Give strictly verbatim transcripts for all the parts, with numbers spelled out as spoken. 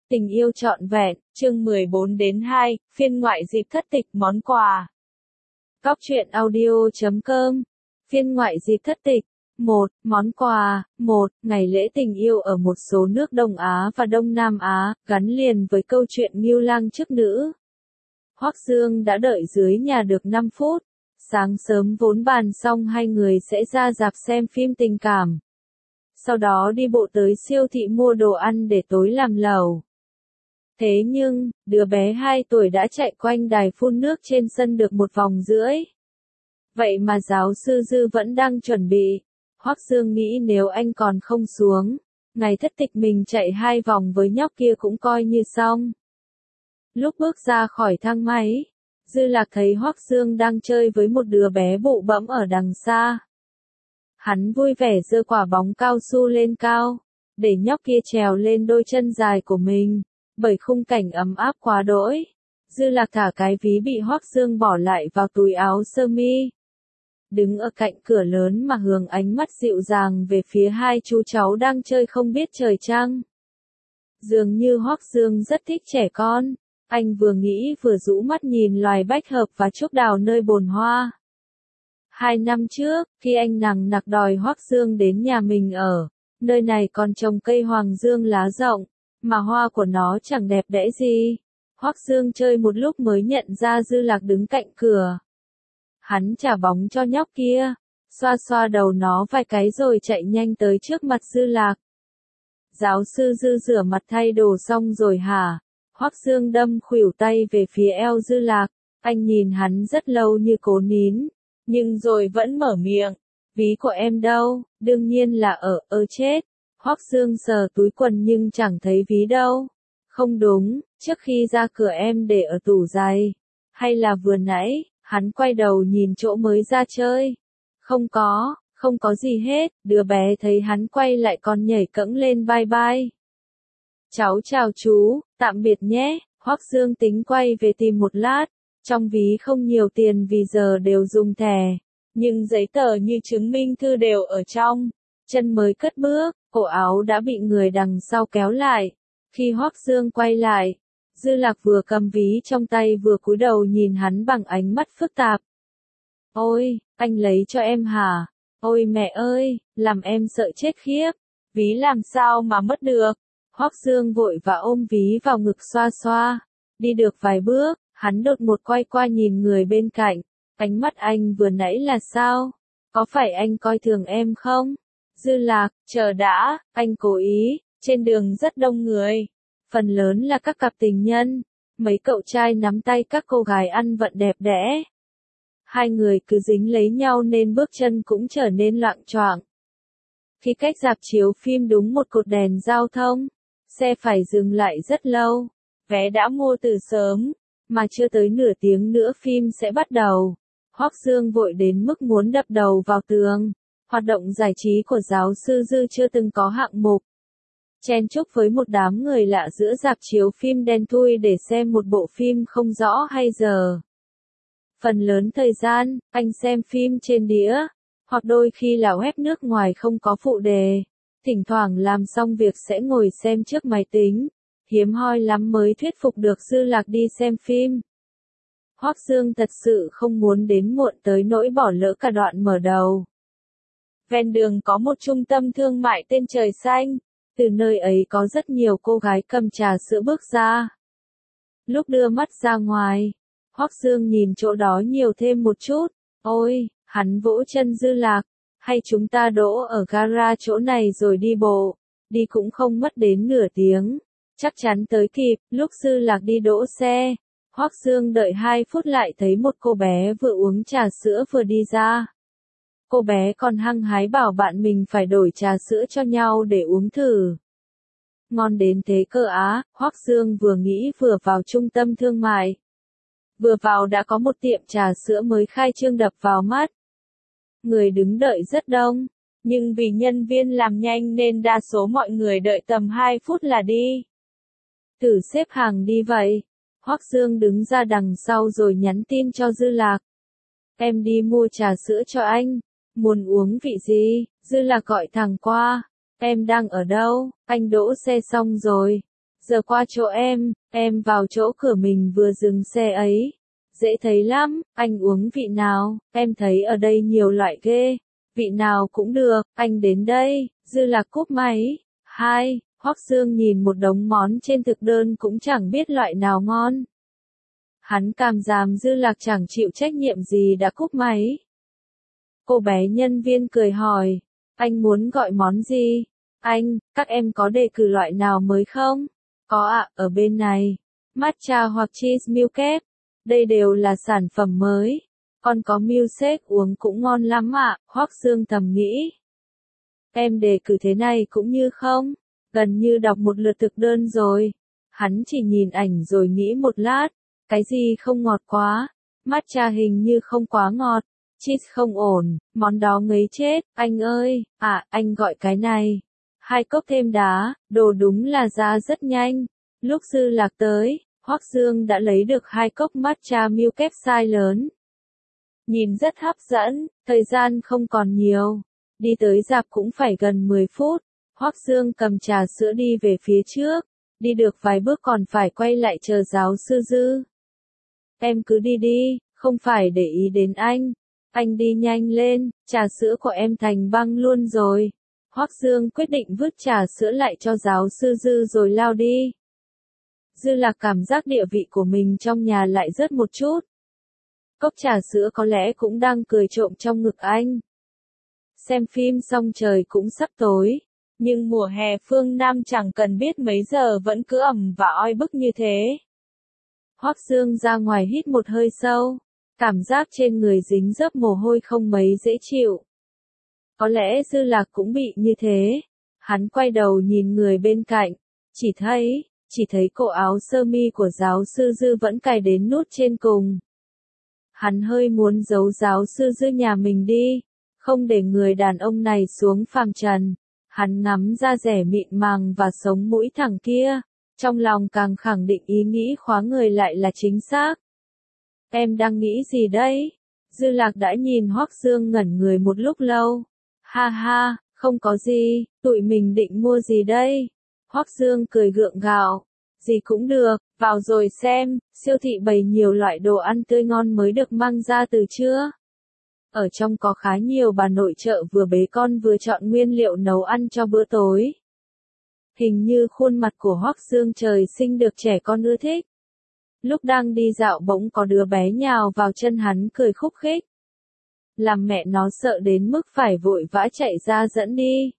Tình yêu trọn vẹn, chương mười bốn đến hai, phiên ngoại dịp thất tịch món quà. Góc truyện audio chấm com. Phiên ngoại dịp thất tịch. một. Món quà. một. Ngày lễ tình yêu ở một số nước Đông Á và Đông Nam Á, gắn liền với câu chuyện Ngưu Lang chức nữ. Hoắc Dương đã đợi dưới nhà được năm phút. Sáng sớm vốn bàn xong hai người sẽ ra rạp xem phim tình cảm. Sau đó đi bộ tới siêu thị mua đồ ăn để tối làm lẩu. Thế nhưng, đứa bé hai tuổi đã chạy quanh đài phun nước trên sân được một vòng rưỡi. Vậy mà giáo sư Dư vẫn đang chuẩn bị. Hoắc Dương nghĩ nếu anh còn không xuống, ngày thất tịch mình chạy hai vòng với nhóc kia cũng coi như xong. Lúc bước ra khỏi thang máy, Dư Lạc thấy Hoắc Dương đang chơi với một đứa bé bụ bẫm ở đằng xa. Hắn vui vẻ giơ quả bóng cao su lên cao, để nhóc kia trèo lên đôi chân dài của mình. Bởi khung cảnh ấm áp quá đỗi, Dư Lạc thả cái ví bị Hoắc Dương bỏ lại vào túi áo sơ mi. Đứng ở cạnh cửa lớn mà hướng ánh mắt dịu dàng về phía hai chú cháu đang chơi không biết trời trăng. Dường như Hoắc Dương rất thích trẻ con, anh vừa nghĩ vừa rũ mắt nhìn loài bách hợp và trúc đào nơi bồn hoa. Hai năm trước, khi anh nằng nặc đòi Hoắc Dương đến nhà mình ở, nơi này còn trồng cây hoàng dương lá rộng, mà hoa của nó chẳng đẹp đẽ gì. Hoắc Dương chơi một lúc mới nhận ra Dư Lạc đứng cạnh cửa. Hắn trả bóng cho nhóc kia, xoa xoa đầu nó vài cái rồi chạy nhanh tới trước mặt Dư Lạc. Giáo sư Dư rửa mặt thay đồ xong rồi hả? Hoắc Dương đâm khuỷu tay về phía eo Dư Lạc, anh nhìn hắn rất lâu như cố nín, nhưng rồi vẫn mở miệng. Ví của em đâu? Đương nhiên là ở, ơ chết. Hoắc Dương sờ túi quần nhưng chẳng thấy ví đâu. Không đúng, trước khi ra cửa em để ở tủ giày. Hay là vừa nãy, hắn quay đầu nhìn chỗ mới ra chơi. Không có, không có gì hết, đứa bé thấy hắn quay lại còn nhảy cẫng lên bye bye. Cháu chào chú, tạm biệt nhé. Hoắc Dương tính quay về tìm một lát. Trong ví không nhiều tiền vì giờ đều dùng thẻ. Nhưng giấy tờ như chứng minh thư đều ở trong. Chân mới cất bước, cổ áo đã bị người đằng sau kéo lại. Khi Hoắc Dương quay lại, Dư Lạc vừa cầm ví trong tay vừa cúi đầu nhìn hắn bằng ánh mắt phức tạp. Ôi, anh lấy cho em hả? Ôi mẹ ơi, làm em sợ chết khiếp. Ví làm sao mà mất được? Hoắc Dương vội vã ôm ví vào ngực xoa xoa. Đi được vài bước, hắn đột ngột quay qua nhìn người bên cạnh. Ánh mắt anh vừa nãy là sao? Có phải anh coi thường em không? Dư Lạc, chờ đã, anh cố ý, trên đường rất đông người. Phần lớn là các cặp tình nhân, mấy cậu trai nắm tay các cô gái ăn vận đẹp đẽ. Hai người cứ dính lấy nhau nên bước chân cũng trở nên loạng choạng. Khi cách rạp chiếu phim đúng một cột đèn giao thông, xe phải dừng lại rất lâu. Vé đã mua từ sớm, mà chưa tới nửa tiếng nữa phim sẽ bắt đầu. Hoắc Dương vội đến mức muốn đập đầu vào tường. Hoạt động giải trí của giáo sư Dư chưa từng có hạng mục. Chen chúc với một đám người lạ giữa rạp chiếu phim đen thui để xem một bộ phim không rõ hay giờ. Phần lớn thời gian, anh xem phim trên đĩa, hoặc đôi khi là web nước ngoài không có phụ đề. Thỉnh thoảng làm xong việc sẽ ngồi xem trước máy tính. Hiếm hoi lắm mới thuyết phục được Dư Lạc đi xem phim. Hoắc Dương thật sự không muốn đến muộn tới nỗi bỏ lỡ cả đoạn mở đầu. Ven đường có một trung tâm thương mại tên Trời Xanh, từ nơi ấy có rất nhiều cô gái cầm trà sữa bước ra. Lúc đưa mắt ra ngoài, Hoắc Dương nhìn chỗ đó nhiều thêm một chút, ôi, hắn vỗ chân Dư Lạc, hay chúng ta đỗ ở gara chỗ này rồi đi bộ, đi cũng không mất đến nửa tiếng, chắc chắn tới kịp. Lúc Dư Lạc đi đỗ xe, Hoắc Dương đợi hai phút lại thấy một cô bé vừa uống trà sữa vừa đi ra. Cô bé còn hăng hái bảo bạn mình phải đổi trà sữa cho nhau để uống thử. Ngon đến thế cơ á, Hoắc Dương vừa nghĩ vừa vào trung tâm thương mại. Vừa vào đã có một tiệm trà sữa mới khai trương đập vào mắt. Người đứng đợi rất đông, nhưng vì nhân viên làm nhanh nên đa số mọi người đợi tầm hai phút là đi. Thử xếp hàng đi vậy. Hoắc Dương đứng ra đằng sau rồi nhắn tin cho Dư Lạc. Em đi mua trà sữa cho anh. Muốn uống vị gì? Dư Lạc gọi thẳng qua. Em đang ở đâu? Anh đỗ xe xong rồi. Giờ qua chỗ em, em vào chỗ cửa mình vừa dừng xe ấy. Dễ thấy lắm, anh uống vị nào, em thấy ở đây nhiều loại ghê. Vị nào cũng được, anh đến đây. Dư Lạc cúp máy. Hai, Hoắc Dương nhìn một đống món trên thực đơn cũng chẳng biết loại nào ngon. Hắn cảm giảm Dư Lạc chẳng chịu trách nhiệm gì đã cúp máy. Cô bé nhân viên cười hỏi, anh muốn gọi món gì? Anh, các em có đề cử loại nào mới không? Có ạ, ở bên này. Matcha hoặc cheese milkshake. Đây đều là sản phẩm mới. Còn có milkshake uống cũng ngon lắm ạ, Hoắc Dương thầm nghĩ. Em đề cử thế này cũng như không? Gần như đọc một lượt thực đơn rồi. Hắn chỉ nhìn ảnh rồi nghĩ một lát. Cái gì không ngọt quá? Matcha hình như không quá ngọt. Cheese không ổn, món đó ngấy chết. Anh ơi, à, anh gọi cái này. Hai cốc thêm đá, đồ đúng là ra rất nhanh. Lúc Dư Lạc tới, Hoắc Dương đã lấy được hai cốc matcha milkshake size lớn. Nhìn rất hấp dẫn, thời gian không còn nhiều. Đi tới rạp cũng phải gần mười phút. Hoắc Dương cầm trà sữa đi về phía trước. Đi được vài bước còn phải quay lại chờ giáo sư Dư. Em cứ đi đi, không phải để ý đến anh. Anh đi nhanh lên, trà sữa của em thành băng luôn rồi. Hoắc Dương quyết định vứt trà sữa lại cho giáo sư Dư rồi lao đi. Dư Lạc cảm giác địa vị của mình trong nhà lại rớt một chút. Cốc trà sữa có lẽ cũng đang cười trộm trong ngực anh. Xem phim xong trời cũng sắp tối. Nhưng mùa hè phương Nam chẳng cần biết mấy giờ vẫn cứ ẩm và oi bức như thế. Hoắc Dương ra ngoài hít một hơi sâu. Cảm giác trên người dính dấp mồ hôi không mấy dễ chịu. Có lẽ Dư Lạc cũng bị như thế. Hắn quay đầu nhìn người bên cạnh. Chỉ thấy, chỉ thấy cổ áo sơ mi của giáo sư Dư vẫn cài đến nút trên cùng. Hắn hơi muốn giấu giáo sư Dư nhà mình đi. Không để người đàn ông này xuống phàm trần. Hắn ngắm da rẻ mịn màng và sống mũi thẳng kia. Trong lòng càng khẳng định ý nghĩ khóa người lại là chính xác. Em đang nghĩ gì đấy? Dư Lạc đã nhìn Hoắc Dương ngẩn người một lúc lâu. Ha ha, không có gì, tụi mình định mua gì đây? Hoắc Dương cười gượng gạo. Gì cũng được, vào rồi xem, siêu thị bày nhiều loại đồ ăn tươi ngon mới được mang ra từ trưa. Ở trong có khá nhiều bà nội trợ vừa bế con vừa chọn nguyên liệu nấu ăn cho bữa tối. Hình như khuôn mặt của Hoắc Dương trời sinh được trẻ con ưa thích. Lúc đang đi dạo bỗng có đứa bé nhào vào chân hắn cười khúc khích. Làm mẹ nó sợ đến mức phải vội vã chạy ra dẫn đi.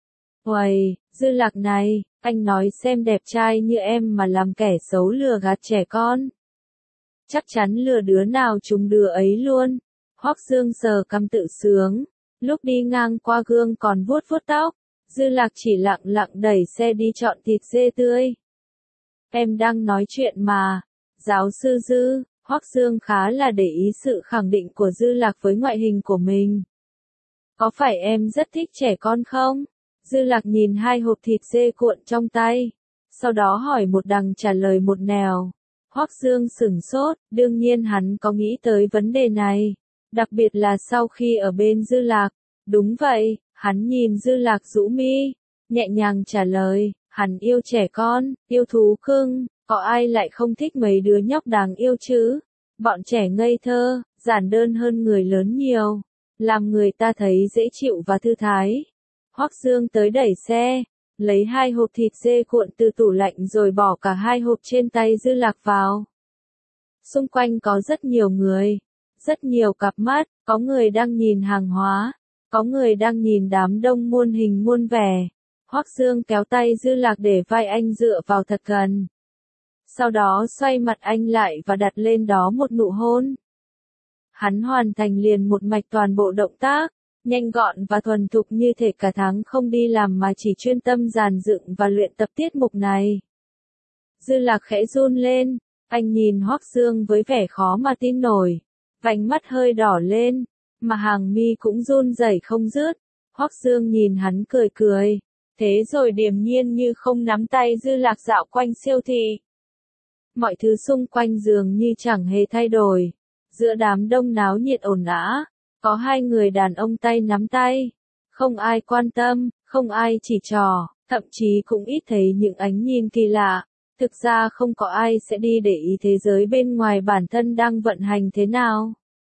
Uầy, Dư Lạc này, anh nói xem đẹp trai như em mà làm kẻ xấu lừa gạt trẻ con. Chắc chắn lừa đứa nào trúng đứa ấy luôn. Hoắc Dương sờ cằm tự sướng. Lúc đi ngang qua gương còn vuốt vuốt tóc. Dư Lạc chỉ lặng lặng đẩy xe đi chọn thịt dê tươi. Em đang nói chuyện mà. Giáo sư Dư, Hoắc Dương khá là để ý sự khẳng định của Dư Lạc với ngoại hình của mình. Có phải em rất thích trẻ con không? Dư Lạc nhìn hai hộp thịt dê cuộn trong tay. Sau đó hỏi một đằng trả lời một nẻo. Hoắc Dương sửng sốt, đương nhiên hắn có nghĩ tới vấn đề này. Đặc biệt là sau khi ở bên Dư Lạc. Đúng vậy, hắn nhìn Dư Lạc rũ mi. Nhẹ nhàng trả lời, hắn yêu trẻ con, yêu thú cưng. Có ai lại không thích mấy đứa nhóc đáng yêu chứ? Bọn trẻ ngây thơ, giản đơn hơn người lớn nhiều. Làm người ta thấy dễ chịu và thư thái. Hoắc Dương tới đẩy xe, lấy hai hộp thịt dê cuộn từ tủ lạnh rồi bỏ cả hai hộp trên tay Dư Lạc vào. Xung quanh có rất nhiều người, rất nhiều cặp mắt, có người đang nhìn hàng hóa, có người đang nhìn đám đông muôn hình muôn vẻ. Hoắc Dương kéo tay Dư Lạc để vai anh dựa vào thật gần. Sau đó xoay mặt anh lại và đặt lên đó một nụ hôn. Hắn hoàn thành liền một mạch toàn bộ động tác, nhanh gọn và thuần thục như thể cả tháng không đi làm mà chỉ chuyên tâm dàn dựng và luyện tập tiết mục này. Dư Lạc khẽ run lên, anh nhìn Hoắc Dương với vẻ khó mà tin nổi, vành mắt hơi đỏ lên, mà hàng mi cũng run rẩy không dứt. Hoắc Dương nhìn hắn cười cười, thế rồi điềm nhiên như không nắm tay Dư Lạc dạo quanh siêu thị. Mọi thứ xung quanh dường như chẳng hề thay đổi. Giữa đám đông náo nhiệt ồn ào, có hai người đàn ông tay nắm tay. Không ai quan tâm, không ai chỉ trỏ, thậm chí cũng ít thấy những ánh nhìn kỳ lạ. Thực ra không có ai sẽ đi để ý thế giới bên ngoài bản thân đang vận hành thế nào.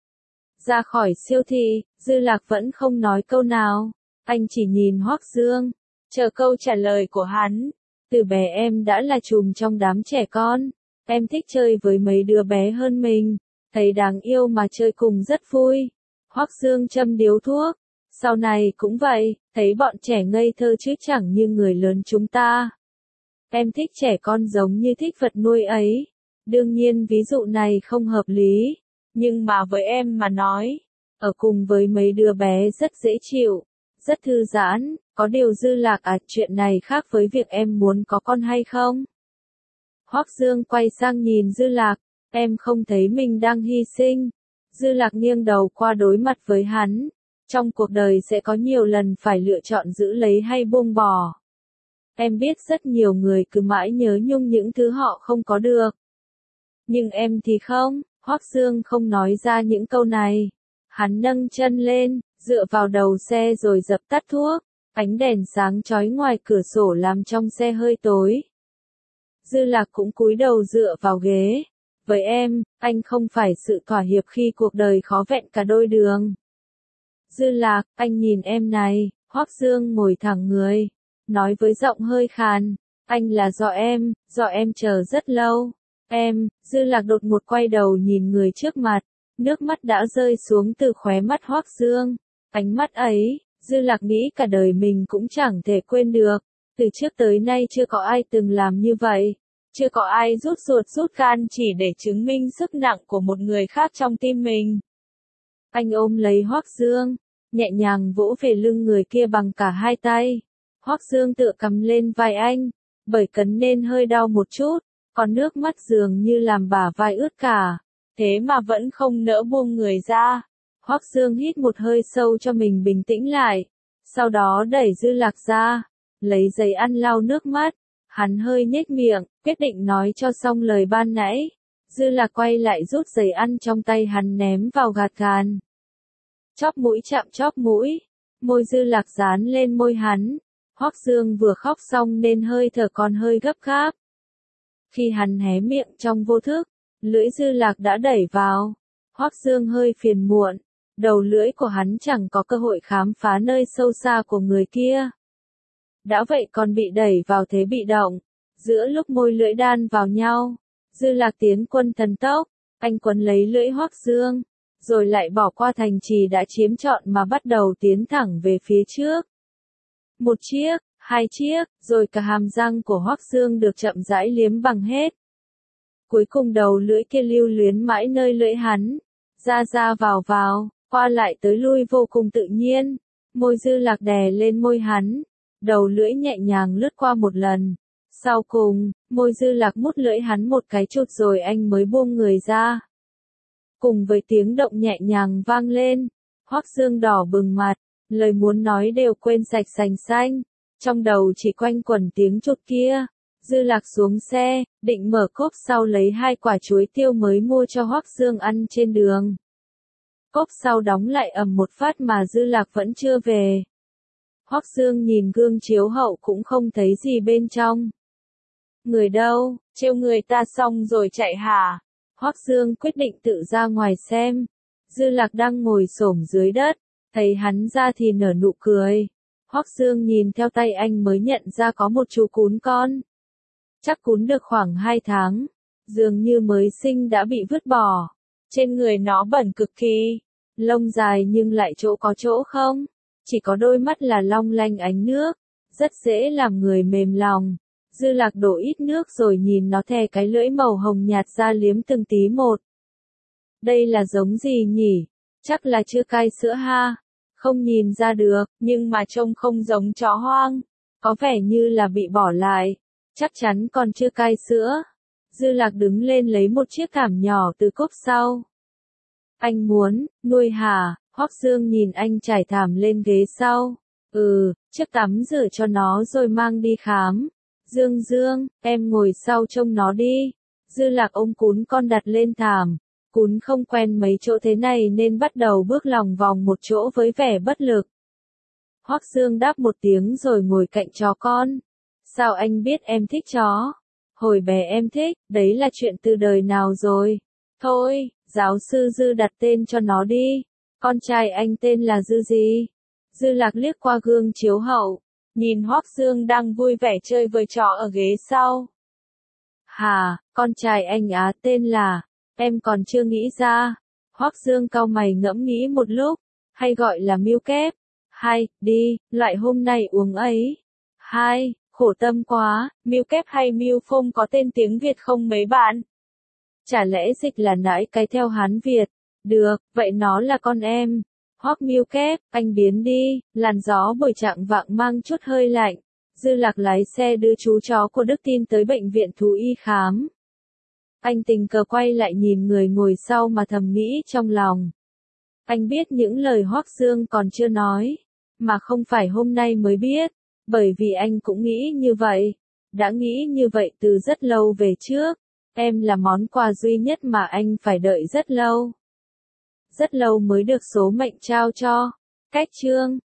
Ra khỏi siêu thị, Dư Lạc vẫn không nói câu nào. Anh chỉ nhìn Hoắc Dương, chờ câu trả lời của hắn. Từ bé em đã là trùm trong đám trẻ con. Em thích chơi với mấy đứa bé hơn mình. Thấy đáng yêu mà chơi cùng rất vui. Hoắc Dương châm điếu thuốc. Sau này cũng vậy, thấy bọn trẻ ngây thơ chứ chẳng như người lớn chúng ta. Em thích trẻ con giống như thích vật nuôi ấy. Đương nhiên ví dụ này không hợp lý. Nhưng mà với em mà nói, ở cùng với mấy đứa bé rất dễ chịu, rất thư giãn. Có điều Dư Lạc à, chuyện này khác với việc em muốn có con hay không? Hoắc Dương quay sang nhìn Dư Lạc, em không thấy mình đang hy sinh. Dư Lạc nghiêng đầu qua đối mặt với hắn. Trong cuộc đời sẽ có nhiều lần phải lựa chọn giữ lấy hay buông bỏ. Em biết rất nhiều người cứ mãi nhớ nhung những thứ họ không có được. Nhưng em thì không. Hoắc Dương không nói ra những câu này. Hắn nâng chân lên, dựa vào đầu xe rồi dập tắt thuốc. Ánh đèn sáng chói ngoài cửa sổ làm trong xe hơi tối. Dư Lạc cũng cúi đầu dựa vào ghế. Với em, anh không phải sự thỏa hiệp khi cuộc đời khó vẹn cả đôi đường. Dư Lạc, anh nhìn em này. Hoắc Dương ngồi thẳng người, nói với giọng hơi khàn. Anh là do em, do em chờ rất lâu. Em, Dư Lạc đột ngột quay đầu nhìn người trước mặt. Nước mắt đã rơi xuống từ khóe mắt Hoắc Dương. Ánh mắt ấy, Dư Lạc nghĩ cả đời mình cũng chẳng thể quên được. Từ trước tới nay chưa có ai từng làm như vậy. Chưa có ai rút ruột rút gan chỉ để chứng minh sức nặng của một người khác trong tim mình. Anh ôm lấy Hoắc Dương, nhẹ nhàng vỗ về lưng người kia bằng cả hai tay. Hoắc Dương tựa cắm lên vai anh, bởi cấn nên hơi đau một chút, còn nước mắt dường như làm bả vai ướt cả. Thế mà vẫn không nỡ buông người ra. Hoắc Dương hít một hơi sâu cho mình bình tĩnh lại. Sau đó đẩy Dư Lạc ra, lấy giấy ăn lau nước mắt. Hắn hơi nhếch miệng, quyết định nói cho xong lời ban nãy. Dư Lạc quay lại rút giấy ăn trong tay hắn ném vào gạt gàn. Chóp mũi chạm chóp mũi. Môi Dư Lạc dán lên môi hắn. Hoắc Dương vừa khóc xong nên hơi thở còn hơi gấp gáp. Khi hắn hé miệng trong vô thức, lưỡi Dư Lạc đã đẩy vào. Hoắc Dương hơi phiền muộn. Đầu lưỡi của hắn chẳng có cơ hội khám phá nơi sâu xa của người kia. Đã vậy còn bị đẩy vào thế bị động. Giữa lúc môi lưỡi đan vào nhau, Dư Lạc tiến quân thần tốc. Anh quấn lấy lưỡi Hoắc Dương, rồi lại bỏ qua thành trì đã chiếm trọn mà bắt đầu tiến thẳng về phía trước. Một chiếc, hai chiếc, rồi cả hàm răng của Hoắc Dương được chậm rãi liếm bằng hết. Cuối cùng đầu lưỡi kia lưu luyến mãi nơi lưỡi hắn. Ra ra vào vào, qua lại tới lui vô cùng tự nhiên. Môi Dư Lạc đè lên môi hắn. Đầu lưỡi nhẹ nhàng lướt qua một lần. Sau cùng, môi Dư Lạc mút lưỡi hắn một cái chụt rồi anh mới buông người ra. Cùng với tiếng động nhẹ nhàng vang lên, Hoắc Dương đỏ bừng mặt, lời muốn nói đều quên sạch sành xanh. Trong đầu chỉ quanh quẩn tiếng chụt kia. Dư Lạc xuống xe, định mở cốp sau lấy hai quả chuối tiêu mới mua cho Hoắc Dương ăn trên đường. Cốp sau đóng lại ầm một phát mà Dư Lạc vẫn chưa về. Hoắc Dương nhìn gương chiếu hậu cũng không thấy gì bên trong. Người đâu, trêu người ta xong rồi chạy hả? Hoắc Dương quyết định tự ra ngoài xem. Dư Lạc đang ngồi xổm dưới đất, thấy hắn ra thì nở nụ cười. Hoắc Dương nhìn theo tay anh mới nhận ra có một chú cún con. Chắc cún được khoảng hai tháng, dường như mới sinh đã bị vứt bỏ. Trên người nó bẩn cực kỳ, lông dài nhưng lại chỗ có chỗ không. Chỉ có đôi mắt là long lanh ánh nước, rất dễ làm người mềm lòng. Dư Lạc đổ ít nước rồi nhìn nó thè cái lưỡi màu hồng nhạt ra liếm từng tí một. Đây là giống gì nhỉ? Chắc là chưa cai sữa ha. Không nhìn ra được, nhưng mà trông không giống chó hoang. Có vẻ như là bị bỏ lại. Chắc chắn còn chưa cai sữa. Dư Lạc đứng lên lấy một chiếc cảm nhỏ từ cốp sau. Anh muốn, nuôi hả? Hoắc Dương nhìn anh trải thảm lên ghế sau. Ừ, trước tắm rửa cho nó rồi mang đi khám. Dương Dương, em ngồi sau trông nó đi. Dư Lạc ôm cún con đặt lên thảm. Cún không quen mấy chỗ thế này nên bắt đầu bước lòng vòng một chỗ với vẻ bất lực. Hoắc Dương đáp một tiếng rồi ngồi cạnh chó con. Sao anh biết em thích chó? Hồi bé em thích, đấy là chuyện từ đời nào rồi. Thôi, giáo sư Dư đặt tên cho nó đi. Con trai anh tên là Dư gì? Dư Lạc liếc qua gương chiếu hậu, nhìn Hoắc Dương đang vui vẻ chơi với trò ở ghế sau. Hà, con trai anh á tên là, em còn chưa nghĩ ra. Hoắc Dương cau mày ngẫm nghĩ một lúc, hay gọi là Miêu Kép. Hai, đi, loại hôm nay uống ấy. Hai, khổ tâm quá, Miêu Kép hay Miêu Phông có tên tiếng Việt không mấy bạn? Chả lẽ dịch là nãi cái theo Hán Việt? Được, vậy nó là con em. Hoắc Miêu Kép, anh biến đi, làn gió buổi trạng vạng mang chút hơi lạnh. Dư Lạc lái xe đưa chú chó của Đức Tin tới bệnh viện thú y khám. Anh tình cờ quay lại nhìn người ngồi sau mà thầm nghĩ trong lòng. Anh biết những lời Hoắc Dương còn chưa nói, mà không phải hôm nay mới biết, bởi vì anh cũng nghĩ như vậy. Đã nghĩ như vậy từ rất lâu về trước. Em là món quà duy nhất mà anh phải đợi rất lâu. Rất lâu mới được số mệnh trao cho. Cách chương